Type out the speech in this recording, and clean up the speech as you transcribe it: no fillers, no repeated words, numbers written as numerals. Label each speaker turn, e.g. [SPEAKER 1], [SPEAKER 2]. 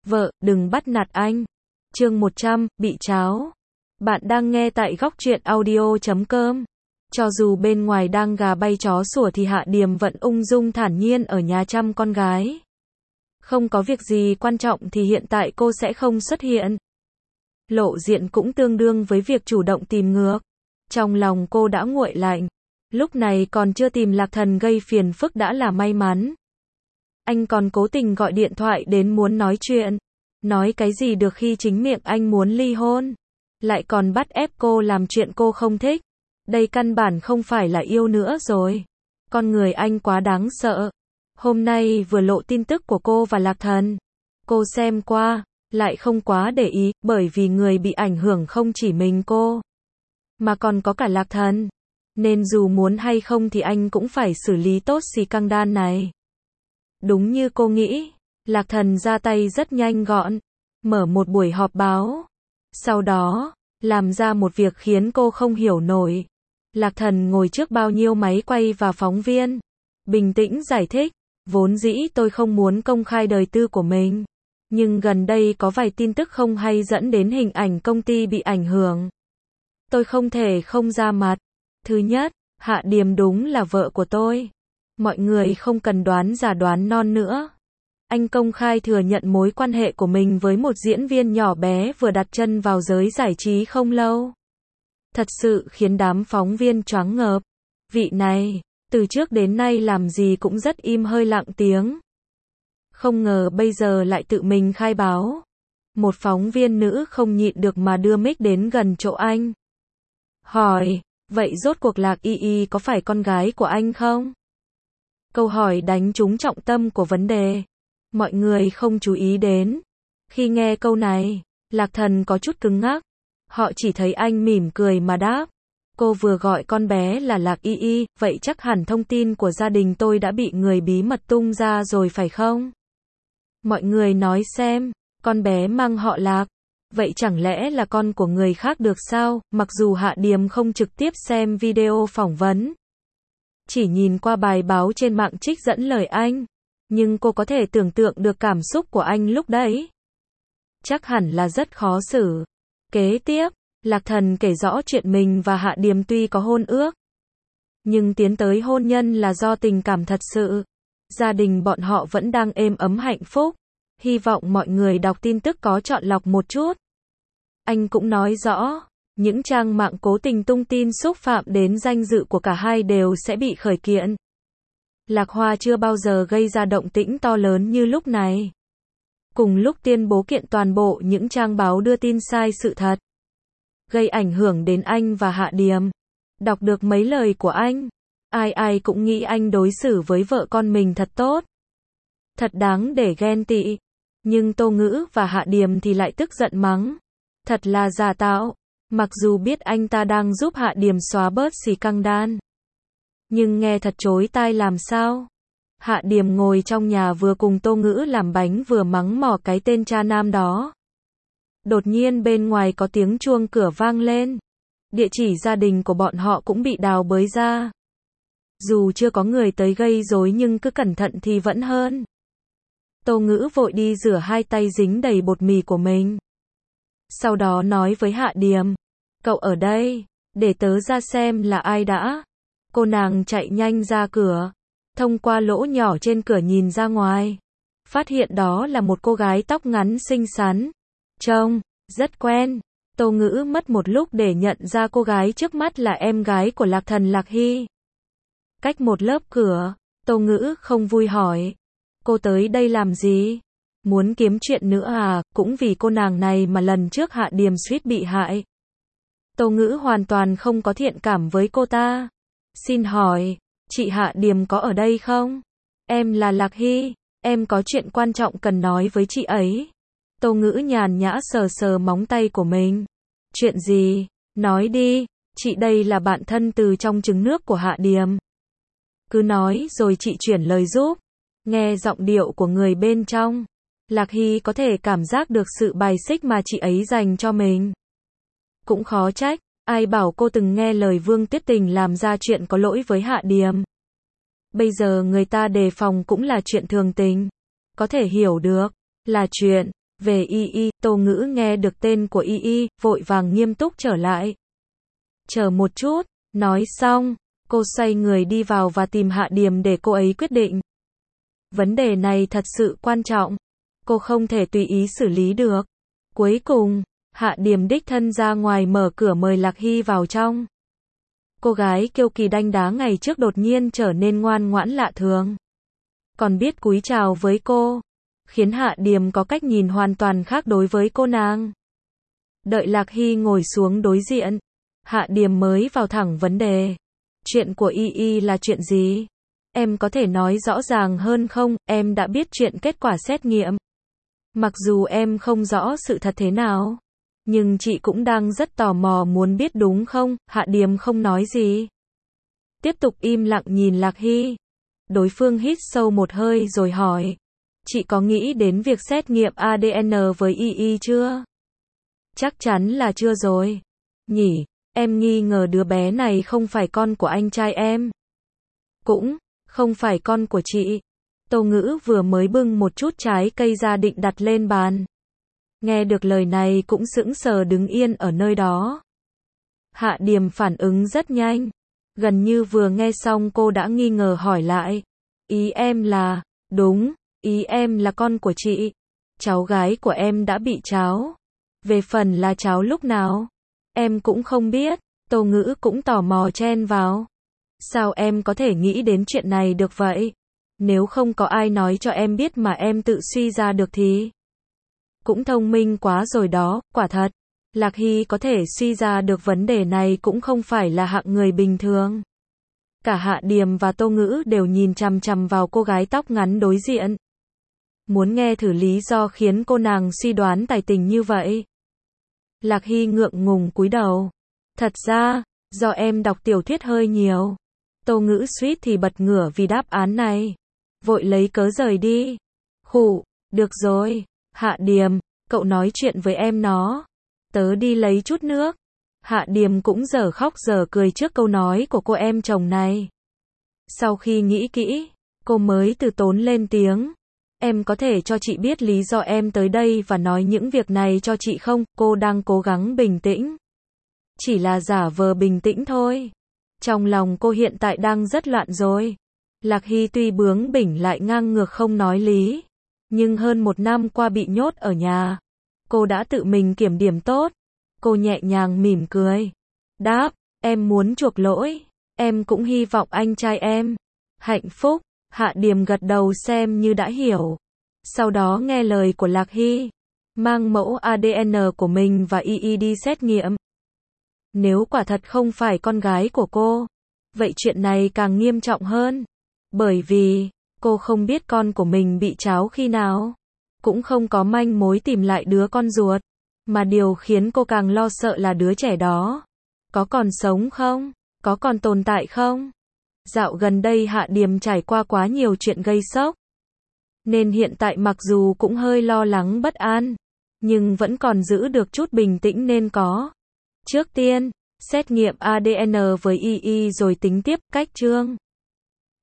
[SPEAKER 1] Vợ, đừng bắt nạt anh. Chương 100, bị tráo. Bạn đang nghe tại góc truyện audio.com. Cho dù bên ngoài đang gà bay chó sủa thì Hạ Điềm vẫn ung dung thản nhiên ở nhà chăm con gái. Không có việc gì quan trọng thì hiện tại cô sẽ không xuất hiện. Lộ diện cũng tương đương với việc chủ động tìm ngược. Trong lòng cô đã nguội lạnh. Lúc này còn chưa tìm Lạc Thần gây phiền phức đã là may mắn. Anh còn cố tình gọi điện thoại đến muốn nói chuyện. Nói cái gì được khi chính miệng anh muốn ly hôn. Lại còn bắt ép cô làm chuyện cô không thích. Đây căn bản không phải là yêu nữa rồi. Con người anh quá đáng sợ. Hôm nay vừa lộ tin tức của cô và Lạc Thần. Cô xem qua, lại không quá để ý, bởi vì người bị ảnh hưởng không chỉ mình cô, mà còn có cả Lạc Thần. Nên dù muốn hay không thì anh cũng phải xử lý tốt scandal này. Đúng như cô nghĩ, Lạc Thần ra tay rất nhanh gọn, mở một buổi họp báo. Sau đó, làm ra một việc khiến cô không hiểu nổi. Lạc Thần ngồi trước bao nhiêu máy quay và phóng viên, bình tĩnh giải thích, vốn dĩ tôi không muốn công khai đời tư của mình. Nhưng gần đây có vài tin tức không hay dẫn đến hình ảnh công ty bị ảnh hưởng. Tôi không thể không ra mặt. Thứ nhất, Hạ Điềm đúng là vợ của tôi. Mọi người không cần đoán già đoán non nữa. Anh công khai thừa nhận mối quan hệ của mình với một diễn viên nhỏ bé vừa đặt chân vào giới giải trí không lâu. Thật sự khiến đám phóng viên choáng ngợp. Vị này, từ trước đến nay làm gì cũng rất im hơi lặng tiếng. Không ngờ bây giờ lại tự mình khai báo. Một phóng viên nữ không nhịn được mà đưa mic đến gần chỗ anh. Hỏi, vậy rốt cuộc Lạc Y Y có phải con gái của anh không? Câu hỏi đánh trúng trọng tâm của vấn đề. Mọi người không chú ý đến. Khi nghe câu này, Lạc Thần có chút cứng ngắc. Họ chỉ thấy anh mỉm cười mà đáp. Cô vừa gọi con bé là Lạc Y Y, vậy chắc hẳn thông tin của gia đình tôi đã bị người bí mật tung ra rồi phải không? Mọi người nói xem, con bé mang họ Lạc. Vậy chẳng lẽ là con của người khác được sao? Mặc dù Hạ Điềm không trực tiếp xem video phỏng vấn, chỉ nhìn qua bài báo trên mạng trích dẫn lời anh, nhưng cô có thể tưởng tượng được cảm xúc của anh lúc đấy. Chắc hẳn là rất khó xử. Kế tiếp, Lạc Thần kể rõ chuyện mình và Hạ Điềm tuy có hôn ước, nhưng tiến tới hôn nhân là do tình cảm thật sự. Gia đình bọn họ vẫn đang êm ấm hạnh phúc. Hy vọng mọi người đọc tin tức có chọn lọc một chút. Anh cũng nói rõ, những trang mạng cố tình tung tin xúc phạm đến danh dự của cả hai đều sẽ bị khởi kiện. Lạc Hoa chưa bao giờ gây ra động tĩnh to lớn như lúc này. Cùng lúc tuyên bố kiện toàn bộ những trang báo đưa tin sai sự thật, gây ảnh hưởng đến anh và Hạ Điềm. Đọc được mấy lời của anh, ai cũng nghĩ anh đối xử với vợ con mình thật tốt. Thật đáng để ghen tị. Nhưng Tô Ngữ và Hạ Điềm thì lại tức giận mắng. Thật là giả tạo. Mặc dù biết anh ta đang giúp Hạ Điềm xóa bớt scandal, nhưng nghe thật chối tai làm sao. Hạ Điềm ngồi trong nhà vừa cùng Tô Ngữ làm bánh vừa mắng mỏ cái tên cha nam đó. Đột nhiên bên ngoài có tiếng chuông cửa vang lên. Địa chỉ gia đình của bọn họ cũng bị đào bới ra. Dù chưa có người tới gây rối nhưng cứ cẩn thận thì vẫn hơn. Tô Ngữ vội đi rửa hai tay dính đầy bột mì của mình. Sau đó nói với Hạ Điềm, cậu ở đây, để tớ ra xem là ai đã. Cô nàng chạy nhanh ra cửa, thông qua lỗ nhỏ trên cửa nhìn ra ngoài. Phát hiện đó là một cô gái tóc ngắn xinh xắn. Trông rất quen. Tô Ngữ mất một lúc để nhận ra cô gái trước mắt là em gái của Lạc Thần Lạc Hy. Cách một lớp cửa, Tô Ngữ không vui hỏi. Cô tới đây làm gì? Muốn kiếm chuyện nữa à? Cũng vì cô nàng này mà lần trước Hạ Điềm suýt bị hại. Tô Ngữ hoàn toàn không có thiện cảm với cô ta. Xin hỏi, chị Hạ Điềm có ở đây không? Em là Lạc Hy, em có chuyện quan trọng cần nói với chị ấy. Tô Ngữ nhàn nhã sờ sờ móng tay của mình. Chuyện gì? Nói đi, chị đây là bạn thân từ trong trứng nước của Hạ Điềm. Cứ nói rồi chị chuyển lời giúp. Nghe giọng điệu của người bên trong, Lạc Hy có thể cảm giác được sự bài xích mà chị ấy dành cho mình. Cũng khó trách, ai bảo cô từng nghe lời Vương Tuyết Tình làm ra chuyện có lỗi với Hạ Điềm. Bây giờ người ta đề phòng cũng là chuyện thường tình. Có thể hiểu được, là chuyện Về Y, Tô Ngữ nghe được tên của Y, vội vàng nghiêm túc trở lại. Chờ một chút, nói xong, cô xoay người đi vào và tìm Hạ Điềm để cô ấy quyết định. Vấn đề này thật sự quan trọng, cô không thể tùy ý xử lý được. Cuối cùng, Hạ Điềm đích thân ra ngoài mở cửa mời Lạc Hy vào trong. Cô gái kiêu kỳ đanh đá ngày trước đột nhiên trở nên ngoan ngoãn lạ thường. Còn biết cúi chào với cô, khiến Hạ Điềm có cách nhìn hoàn toàn khác đối với cô nàng. Đợi Lạc Hy ngồi xuống đối diện, Hạ Điềm mới vào thẳng vấn đề. Chuyện của Y là chuyện gì? Em có thể nói rõ ràng hơn không? Em đã biết chuyện kết quả xét nghiệm. Mặc dù em không rõ sự thật thế nào, nhưng chị cũng đang rất tò mò muốn biết đúng không? Hạ Điềm không nói gì. Tiếp tục im lặng nhìn Lạc Hy. Đối phương hít sâu một hơi rồi hỏi. Chị có nghĩ đến việc xét nghiệm ADN với Y chưa? Chắc chắn là chưa rồi. Nhỉ, em nghi ngờ đứa bé này không phải con của anh trai em. Cũng không phải con của chị. Tô Ngữ vừa mới bưng một chút trái cây ra định đặt lên bàn. Nghe được lời này cũng sững sờ đứng yên ở nơi đó. Hạ Điềm phản ứng rất nhanh. Gần như vừa nghe xong cô đã nghi ngờ hỏi lại. Ý em là, đúng, ý em là con của chị. Cháu gái của em đã bị tráo. Về phần là tráo lúc nào, em cũng không biết. Tô Ngữ cũng tò mò chen vào. Sao em có thể nghĩ đến chuyện này được vậy? Nếu không có ai nói cho em biết mà em tự suy ra được thì cũng thông minh quá rồi đó, quả thật. Lạc Hy có thể suy ra được vấn đề này cũng không phải là hạng người bình thường. Cả Hạ Điềm và Tô Ngữ đều nhìn chằm chằm vào cô gái tóc ngắn đối diện. Muốn nghe thử lý do khiến cô nàng suy đoán tài tình như vậy. Lạc Hy ngượng ngùng cúi đầu. Thật ra, do em đọc tiểu thuyết hơi nhiều. Tô Ngữ suýt thì bật ngửa vì đáp án này. Vội lấy cớ rời đi. Khụ, được rồi. Hạ Điềm, cậu nói chuyện với em nó. Tớ đi lấy chút nước. Hạ Điềm cũng dở khóc dở cười trước câu nói của cô em chồng này. Sau khi nghĩ kỹ, cô mới từ tốn lên tiếng. Em có thể cho chị biết lý do em tới đây và nói những việc này cho chị không? Cô đang cố gắng bình tĩnh. Chỉ là giả vờ bình tĩnh thôi. Trong lòng cô hiện tại đang rất loạn rồi. Lạc Hy tuy bướng bỉnh lại ngang ngược không nói lý. Nhưng hơn 1 năm qua bị nhốt ở nhà. Cô đã tự mình kiểm điểm tốt. Cô nhẹ nhàng mỉm cười. Đáp, em muốn chuộc lỗi. Em cũng hy vọng anh trai em hạnh phúc. Hạ Điềm gật đầu xem như đã hiểu. Sau đó nghe lời của Lạc Hy. Mang mẫu ADN của mình và Y đi xét nghiệm. Nếu quả thật không phải con gái của cô, vậy chuyện này càng nghiêm trọng hơn. Bởi vì, cô không biết con của mình bị tráo khi nào. Cũng không có manh mối tìm lại đứa con ruột. Mà điều khiến cô càng lo sợ là đứa trẻ đó có còn sống không? Có còn tồn tại không? Dạo gần đây Hạ Điềm trải qua quá nhiều chuyện gây sốc. Nên hiện tại mặc dù cũng hơi lo lắng bất an, nhưng vẫn còn giữ được chút bình tĩnh nên có. Trước tiên, xét nghiệm ADN với Y rồi tính tiếp. Cách chương